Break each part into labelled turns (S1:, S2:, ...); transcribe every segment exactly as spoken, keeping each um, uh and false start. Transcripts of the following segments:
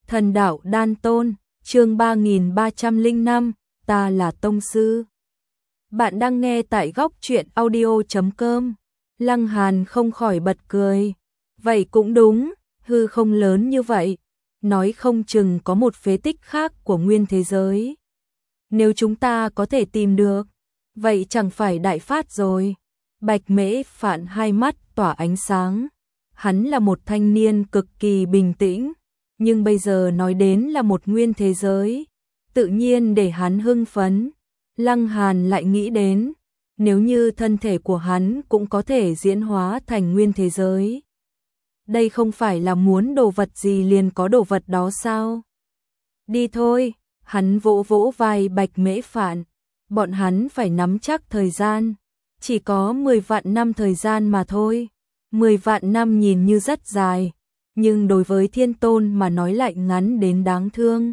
S1: Thần đạo đan tôn, chương ba nghìn ba trăm lẻ năm, ta là tông sư. Bạn đang nghe tại góc truyện audio chấm com. Lăng Hàn không khỏi bật cười. Vậy cũng đúng, hư không lớn như vậy, nói không chừng có một phế tích khác của nguyên thế giới. Nếu chúng ta có thể tìm được, vậy chẳng phải đại phát rồi. Bạch Mễ Phạn hai mắt tỏa ánh sáng. Hắn là một thanh niên cực kỳ bình tĩnh, nhưng bây giờ nói đến là một nguyên thế giới, tự nhiên để hắn hưng phấn. Lăng Hàn lại nghĩ đến, nếu như thân thể của hắn cũng có thể diễn hóa thành nguyên thế giới. Đây không phải là muốn đồ vật gì liền có đồ vật đó sao? Đi thôi, hắn vỗ vỗ vai Bạch Mễ Phạn, bọn hắn phải nắm chắc thời gian, chỉ có mười vạn năm thời gian mà thôi. mười vạn năm nhìn như rất dài, nhưng đối với Thiên Tôn mà nói lại ngắn đến đáng thương.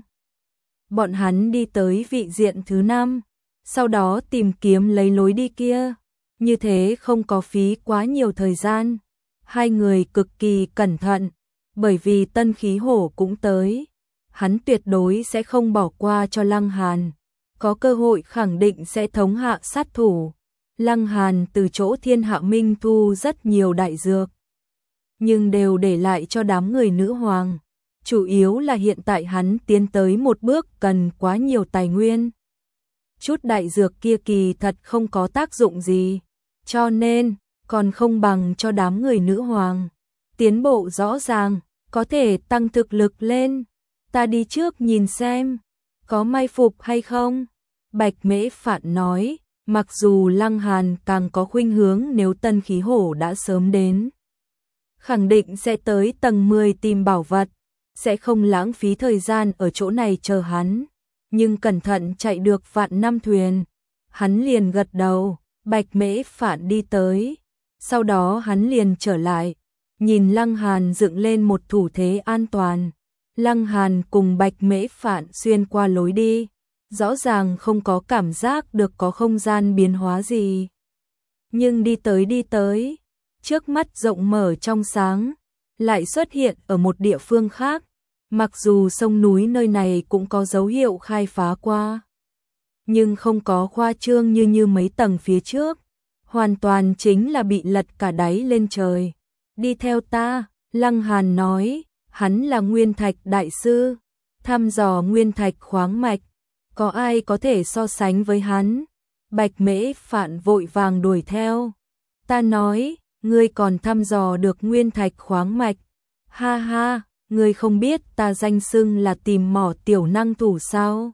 S1: Bọn hắn đi tới vị diện thứ năm, sau đó tìm kiếm lấy lối đi kia, như thế không có phí quá nhiều thời gian. Hai người cực kỳ cẩn thận, bởi vì Tân Khí Hổ cũng tới, hắn tuyệt đối sẽ không bỏ qua cho Lăng Hàn, có cơ hội khẳng định sẽ thống hạ sát thủ. Lăng Hàn từ chỗ Thiên Hạ Minh thu rất nhiều đại dược, nhưng đều để lại cho đám người nữ hoàng. Chủ yếu là hiện tại hắn tiến tới một bước cần quá nhiều tài nguyên. Chút đại dược kia kỳ thật không có tác dụng gì, cho nên còn không bằng cho đám người nữ hoàng. Tiến bộ rõ ràng, có thể tăng thực lực lên. Ta đi trước nhìn xem, có mai phục hay không? Bạch Mễ Phạn nói. Mặc dù Lăng Hàn càng có khuynh hướng nếu Tân Khí Hổ đã sớm đến, khẳng định sẽ tới tầng mười tìm bảo vật, sẽ không lãng phí thời gian ở chỗ này chờ hắn, nhưng cẩn thận chạy được vạn năm thuyền. Hắn liền gật đầu. Bạch Mễ Phạn đi tới, sau đó hắn liền trở lại, nhìn Lăng Hàn dựng lên một thủ thế an toàn. Lăng Hàn cùng Bạch Mễ Phạn xuyên qua lối đi, rõ ràng không có cảm giác được có không gian biến hóa gì. Nhưng đi tới đi tới, trước mắt rộng mở trong sáng, lại xuất hiện ở một địa phương khác. Mặc dù sông núi nơi này cũng có dấu hiệu khai phá qua, nhưng không có khoa trương như như mấy tầng phía trước, hoàn toàn chính là bị lật cả đáy lên trời. Đi theo ta, Lăng Hàn nói, hắn là Nguyên Thạch Đại Sư, thăm dò Nguyên Thạch khoáng mạch. Có ai có thể so sánh với hắn? Bạch Mễ Phạn vội vàng đuổi theo. Ta nói, ngươi còn thăm dò được nguyên thạch khoáng mạch. Ha ha, ngươi không biết ta danh xưng là tìm mỏ tiểu năng thủ sao?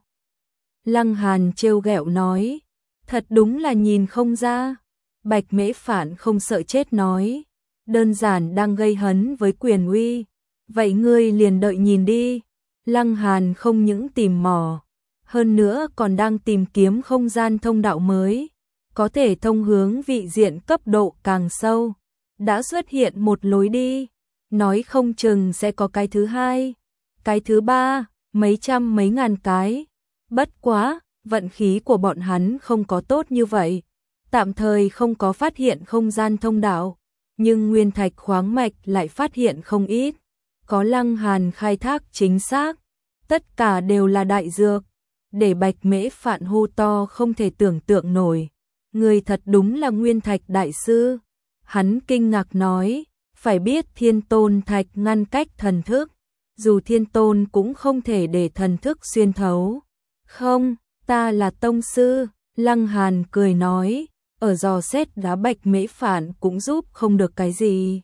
S1: Lăng Hàn trêu ghẹo nói. Thật đúng là nhìn không ra. Bạch Mễ Phạn không sợ chết nói. Đơn giản đang gây hấn với quyền uy. Vậy ngươi liền đợi nhìn đi. Lăng Hàn không những tìm mỏ, hơn nữa còn đang tìm kiếm không gian thông đạo mới, có thể thông hướng vị diện cấp độ càng sâu. Đã xuất hiện một lối đi, nói không chừng sẽ có cái thứ hai, cái thứ ba, mấy trăm mấy ngàn cái. Bất quá, vận khí của bọn hắn không có tốt như vậy, tạm thời không có phát hiện không gian thông đạo, nhưng nguyên thạch khoáng mạch lại phát hiện không ít. Có Lăng Hàn khai thác chính xác, tất cả đều là đại dược. Để Bạch Mễ Phạn hô to không thể tưởng tượng nổi. Người thật đúng là Nguyên Thạch Đại Sư. Hắn kinh ngạc nói, phải biết Thiên Tôn Thạch ngăn cách thần thức, dù Thiên Tôn cũng không thể để thần thức xuyên thấu. Không, ta là tông sư. Lăng Hàn cười nói, ở dò xét đá Bạch Mễ Phạn cũng giúp không được cái gì.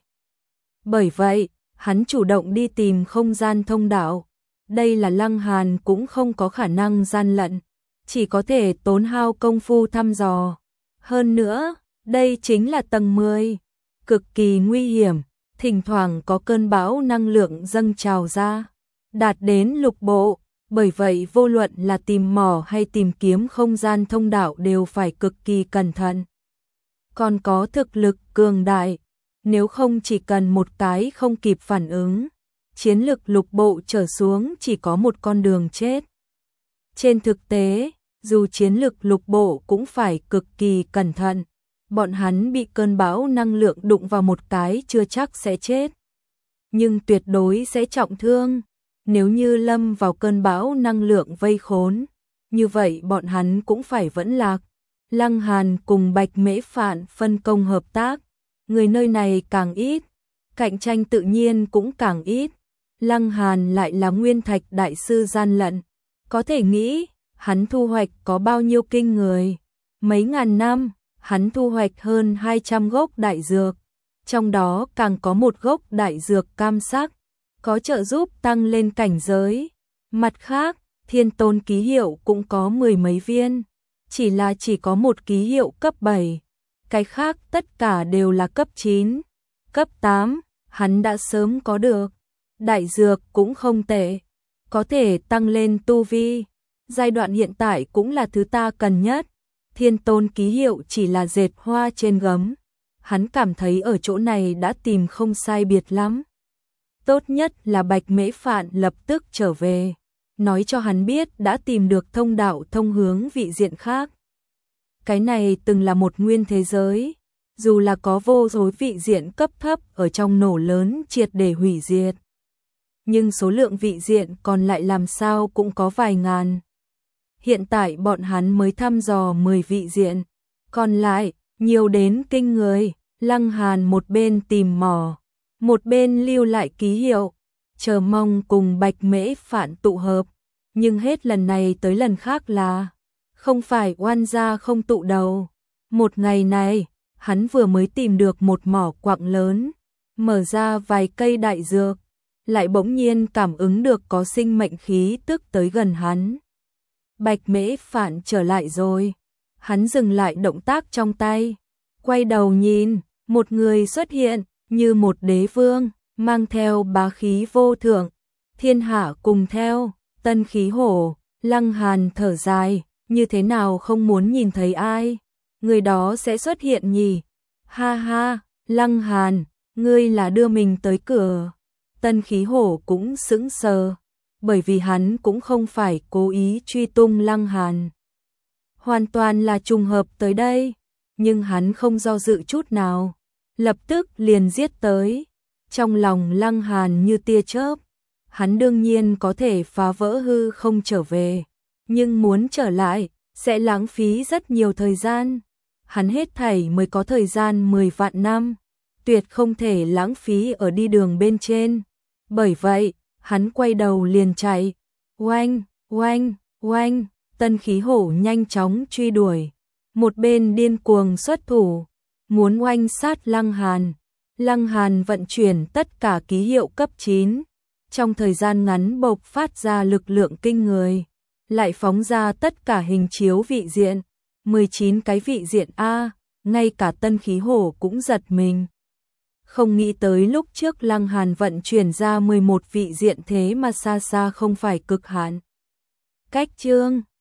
S1: Bởi vậy, hắn chủ động đi tìm không gian thông đạo. Đây là Lăng Hàn cũng không có khả năng gian lận, chỉ có thể tốn hao công phu thăm dò. Hơn nữa, đây chính là tầng mười, cực kỳ nguy hiểm, thỉnh thoảng có cơn bão năng lượng dâng trào ra, đạt đến lục bộ, bởi vậy vô luận là tìm mỏ hay tìm kiếm không gian thông đạo đều phải cực kỳ cẩn thận. Còn có thực lực cường đại, nếu không chỉ cần một cái không kịp phản ứng, chiến lực lục bộ trở xuống chỉ có một con đường chết. Trên thực tế, dù chiến lực lục bộ cũng phải cực kỳ cẩn thận, bọn hắn bị cơn bão năng lượng đụng vào một cái chưa chắc sẽ chết, nhưng tuyệt đối sẽ trọng thương. Nếu như lâm vào cơn bão năng lượng vây khốn, như vậy bọn hắn cũng phải vẫn lạc. Lăng Hàn cùng Bạch Mễ Phạn phân công hợp tác, người nơi này càng ít, cạnh tranh tự nhiên cũng càng ít. Lăng Hàn lại là nguyên thạch đại sư gian lận, có thể nghĩ hắn thu hoạch có bao nhiêu kinh người. Mấy ngàn năm, hắn thu hoạch hơn hai trăm gốc đại dược, trong đó càng có một gốc đại dược cam sắc, có trợ giúp tăng lên cảnh giới. Mặt khác, Thiên Tôn ký hiệu cũng có mười mấy viên, chỉ là chỉ có một ký hiệu cấp bảy, cái khác tất cả đều là cấp chín, cấp tám, hắn đã sớm có được. Đại dược cũng không tệ, có thể tăng lên tu vi, giai đoạn hiện tại cũng là thứ ta cần nhất. Thiên Tôn ký hiệu chỉ là dệt hoa trên gấm, hắn cảm thấy ở chỗ này đã tìm không sai biệt lắm. Tốt nhất là Bạch Mễ Phạn lập tức trở về, nói cho hắn biết đã tìm được thông đạo thông hướng vị diện khác. Cái này từng là một nguyên thế giới, dù là có vô số vị diện cấp thấp ở trong nổ lớn triệt để hủy diệt, nhưng số lượng vị diện còn lại làm sao cũng có vài ngàn. Hiện tại bọn hắn mới thăm dò mười vị diện, còn lại nhiều đến kinh người. Lăng Hàn một bên tìm mò, một bên lưu lại ký hiệu, chờ mong cùng Bạch Mễ Phạn tụ hợp, nhưng hết lần này tới lần khác là không phải oan gia không tụ đầu. Một ngày này, hắn vừa mới tìm được một mỏ quặng lớn, mở ra vài cây đại dược, lại bỗng nhiên cảm ứng được có sinh mệnh khí tức tới gần hắn. Bạch Mễ Phạn trở lại rồi. Hắn dừng lại động tác trong tay, quay đầu nhìn, một người xuất hiện, như một đế vương, mang theo bá khí vô thượng, thiên hạ cùng theo. Tân Khí Hổ. Lăng Hàn thở dài, như thế nào không muốn nhìn thấy ai, người đó sẽ xuất hiện nhỉ? Ha ha, Lăng Hàn, ngươi là đưa mình tới cửa. Tân Khí Hổ cũng sững sờ, bởi vì hắn cũng không phải cố ý truy tung Lăng Hàn, hoàn toàn là trùng hợp tới đây, nhưng hắn không do dự chút nào, lập tức liền giết tới. Trong lòng Lăng Hàn như tia chớp, hắn đương nhiên có thể phá vỡ hư không trở về, nhưng muốn trở lại sẽ lãng phí rất nhiều thời gian. Hắn hết thảy mới có thời gian mười vạn năm, tuyệt không thể lãng phí ở đi đường bên trên. Bởi vậy, hắn quay đầu liền chạy. Oanh, oanh, oanh, Tân Khí Hổ nhanh chóng truy đuổi, một bên điên cuồng xuất thủ, muốn oanh sát Lăng Hàn. Lăng Hàn vận chuyển tất cả ký hiệu cấp chín, trong thời gian ngắn bộc phát ra lực lượng kinh người, lại phóng ra tất cả hình chiếu vị diện, mười chín cái vị diện A, ngay cả Tân Khí Hổ cũng giật mình. Không nghĩ tới lúc trước Lăng Hàn vận chuyển ra mười một vị diện thế mà xa xa không phải cực hạn. Cách chương